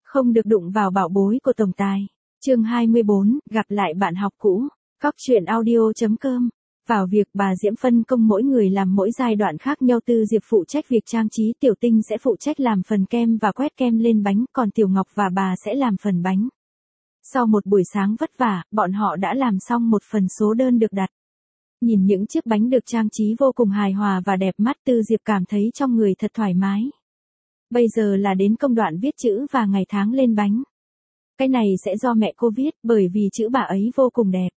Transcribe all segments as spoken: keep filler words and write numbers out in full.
Không được đụng vào bảo bối của tổng tài. Chương hai mươi bốn, gặp lại bạn học cũ. Cóc truyện audio.com. Vào việc bà Diễm phân công mỗi người làm mỗi giai đoạn khác nhau. Tư Diệp phụ trách việc trang trí, Tiểu Tinh sẽ phụ trách làm phần kem và quét kem lên bánh, còn Tiểu Ngọc và bà sẽ làm phần bánh. Sau một buổi sáng vất vả, bọn họ đã làm xong một phần số đơn được đặt. Nhìn những chiếc bánh được trang trí vô cùng hài hòa và đẹp mắt, Tư Diệp cảm thấy trong người thật thoải mái. Bây giờ là đến công đoạn viết chữ và ngày tháng lên bánh. Cái này sẽ do mẹ cô viết, bởi vì chữ bà ấy vô cùng đẹp.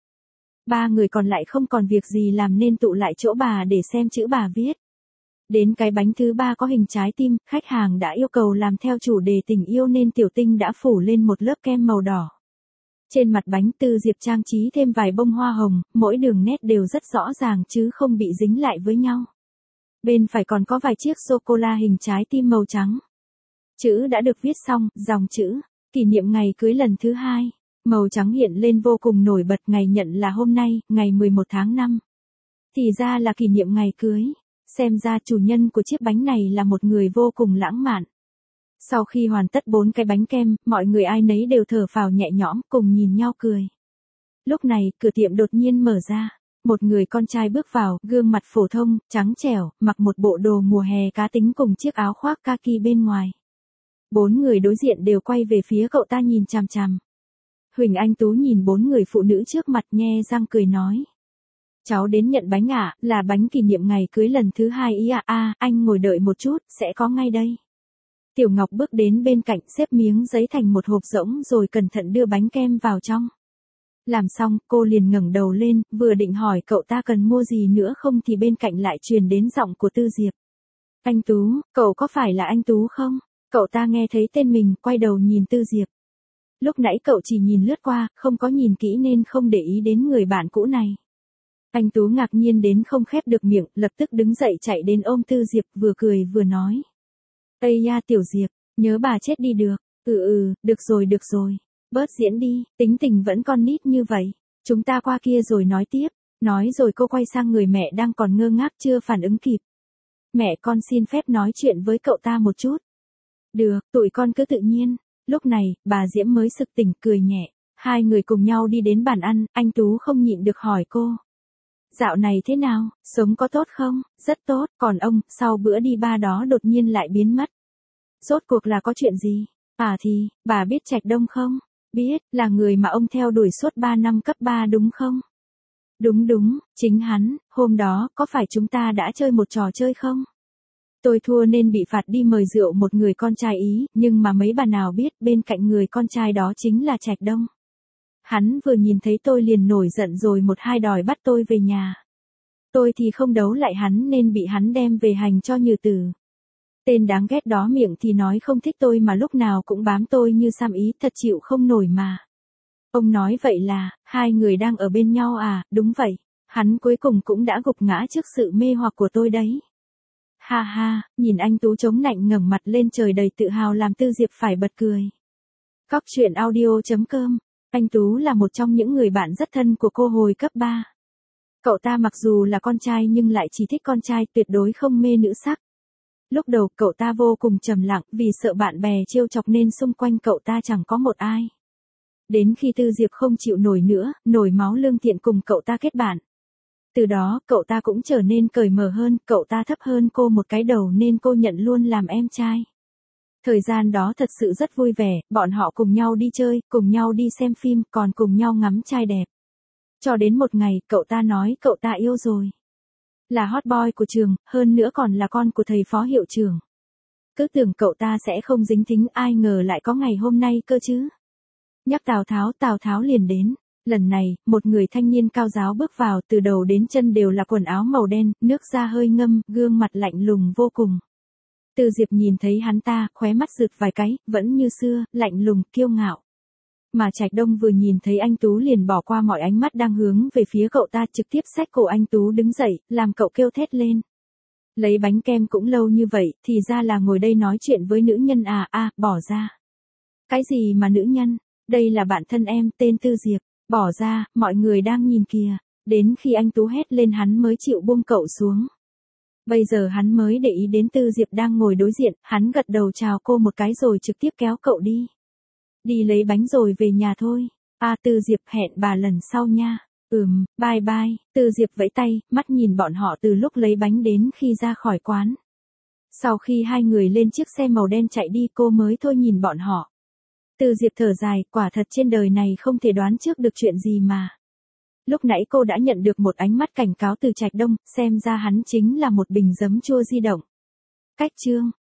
Ba người còn lại không còn việc gì làm nên tụ lại chỗ bà để xem chữ bà viết. Đến cái bánh thứ ba có hình trái tim, khách hàng đã yêu cầu làm theo chủ đề tình yêu nên Tiểu Tinh đã phủ lên một lớp kem màu đỏ. Trên mặt bánh, Tư Diệp trang trí thêm vài bông hoa hồng, mỗi đường nét đều rất rõ ràng chứ không bị dính lại với nhau. Bên phải còn có vài chiếc sô-cô-la hình trái tim màu trắng. Chữ đã được viết xong, dòng chữ, kỷ niệm ngày cưới lần thứ hai. Màu trắng hiện lên vô cùng nổi bật, ngày nhận là hôm nay, ngày mười một tháng năm. Thì ra là kỷ niệm ngày cưới. Xem ra chủ nhân của chiếc bánh này là một người vô cùng lãng mạn. Sau khi hoàn tất bốn cái bánh kem, mọi người ai nấy đều thở phào nhẹ nhõm, cùng nhìn nhau cười. Lúc này, cửa tiệm đột nhiên mở ra. Một người con trai bước vào, gương mặt phổ thông, trắng trẻo, mặc một bộ đồ mùa hè cá tính cùng chiếc áo khoác kaki bên ngoài. Bốn người đối diện đều quay về phía cậu ta nhìn chằm chằm. Huỳnh Anh Tú nhìn bốn người phụ nữ trước mặt nhe răng cười nói. Cháu đến nhận bánh ạ, à, là bánh kỷ niệm ngày cưới lần thứ hai ý ạ. À. À, anh ngồi đợi một chút, sẽ có ngay đây. Tiểu Ngọc bước đến bên cạnh, xếp miếng giấy thành một hộp rỗng rồi cẩn thận đưa bánh kem vào trong. Làm xong, cô liền ngẩng đầu lên, vừa định hỏi cậu ta cần mua gì nữa không thì bên cạnh lại truyền đến giọng của Tư Diệp. Anh Tú, cậu có phải là anh Tú không? Cậu ta nghe thấy tên mình, quay đầu nhìn Tư Diệp. Lúc nãy cậu chỉ nhìn lướt qua, không có nhìn kỹ nên không để ý đến người bạn cũ này. Anh Tú ngạc nhiên đến không khép được miệng, lập tức đứng dậy chạy đến ôm Tư Diệp, vừa cười vừa nói. Ây da Tiểu Diệp, nhớ bà chết đi được. Ừ ừ, được rồi được rồi. Bớt diễn đi, tính tình vẫn con nít như vậy. Chúng ta qua kia rồi nói tiếp. Nói rồi cô quay sang người mẹ đang còn ngơ ngác chưa phản ứng kịp. Mẹ con xin phép nói chuyện với cậu ta một chút. Được, tụi con cứ tự nhiên. Lúc này, bà Diễm mới sực tỉnh, cười nhẹ. Hai người cùng nhau đi đến bàn ăn, anh Tú không nhịn được hỏi cô. Dạo này thế nào, sống có tốt không? Rất tốt, còn ông, sau bữa đi ba đó đột nhiên lại biến mất. Rốt cuộc là có chuyện gì? À thì, bà biết Trạch Đông không? Biết, là người mà ông theo đuổi suốt ba năm cấp ba đúng không? Đúng đúng, chính hắn, hôm đó, có phải chúng ta đã chơi một trò chơi không? Tôi thua nên bị phạt đi mời rượu một người con trai Ý, nhưng mà mấy bà nào biết bên cạnh người con trai đó chính là Trạch Đông. Hắn vừa nhìn thấy tôi liền nổi giận rồi một hai đòi bắt tôi về nhà. Tôi thì không đấu lại hắn nên bị hắn đem về hành cho nhừ tử. Tên đáng ghét đó miệng thì nói không thích tôi mà lúc nào cũng bám tôi như Sam Ý, thật chịu không nổi mà. Ông nói vậy là, hai người đang ở bên nhau à? Đúng vậy, hắn cuối cùng cũng đã gục ngã trước sự mê hoặc của tôi đấy. Ha ha, nhìn anh Tú chống nạnh ngẩng mặt lên trời đầy tự hào làm Tư Diệp phải bật cười. Cóc truyện audio.com. Anh Tú là một trong những người bạn rất thân của cô hồi cấp ba. Cậu ta mặc dù là con trai nhưng lại chỉ thích con trai, tuyệt đối không mê nữ sắc. Lúc đầu cậu ta vô cùng trầm lặng vì sợ bạn bè trêu chọc nên xung quanh cậu ta chẳng có một ai. Đến khi Tư Diệp không chịu nổi nữa, nổi máu lương thiện cùng cậu ta kết bạn. Từ đó, cậu ta cũng trở nên cởi mở hơn, cậu ta thấp hơn cô một cái đầu nên cô nhận luôn làm em trai. Thời gian đó thật sự rất vui vẻ, bọn họ cùng nhau đi chơi, cùng nhau đi xem phim, còn cùng nhau ngắm trai đẹp. Cho đến một ngày, cậu ta nói cậu ta yêu rồi. Là hot boy của trường, hơn nữa còn là con của thầy phó hiệu trưởng. Cứ tưởng cậu ta sẽ không dính thính, ai ngờ lại có ngày hôm nay cơ chứ. Nhắc Tào Tháo, Tào Tháo liền đến. Lần này, một người thanh niên cao giáo bước vào, từ đầu đến chân đều là quần áo màu đen, nước da hơi ngâm, gương mặt lạnh lùng vô cùng. Tư Diệp nhìn thấy hắn ta, khóe mắt rực vài cái, vẫn như xưa, lạnh lùng, kiêu ngạo. Mà Trạch Đông vừa nhìn thấy anh Tú liền bỏ qua mọi ánh mắt đang hướng về phía cậu ta, trực tiếp xách cổ anh Tú đứng dậy, làm cậu kêu thét lên. Lấy bánh kem cũng lâu như vậy, thì ra là ngồi đây nói chuyện với nữ nhân à, à, bỏ ra. Cái gì mà nữ nhân, đây là bạn thân em, tên Tư Diệp, bỏ ra, mọi người đang nhìn kìa. Đến khi anh Tú hét lên hắn mới chịu buông cậu xuống. Bây giờ hắn mới để ý đến Tư Diệp đang ngồi đối diện, hắn gật đầu chào cô một cái rồi trực tiếp kéo cậu đi. Đi lấy bánh rồi về nhà thôi. A Tư Diệp hẹn bà lần sau nha. Ừm, bye bye. Tư Diệp vẫy tay, mắt nhìn bọn họ từ lúc lấy bánh đến khi ra khỏi quán. Sau khi hai người lên chiếc xe màu đen chạy đi cô mới thôi nhìn bọn họ. Tư Diệp thở dài, quả thật trên đời này không thể đoán trước được chuyện gì mà. Lúc nãy cô đã nhận được một ánh mắt cảnh cáo từ Trạch Đông, xem ra hắn chính là một bình giấm chua di động. Cách chương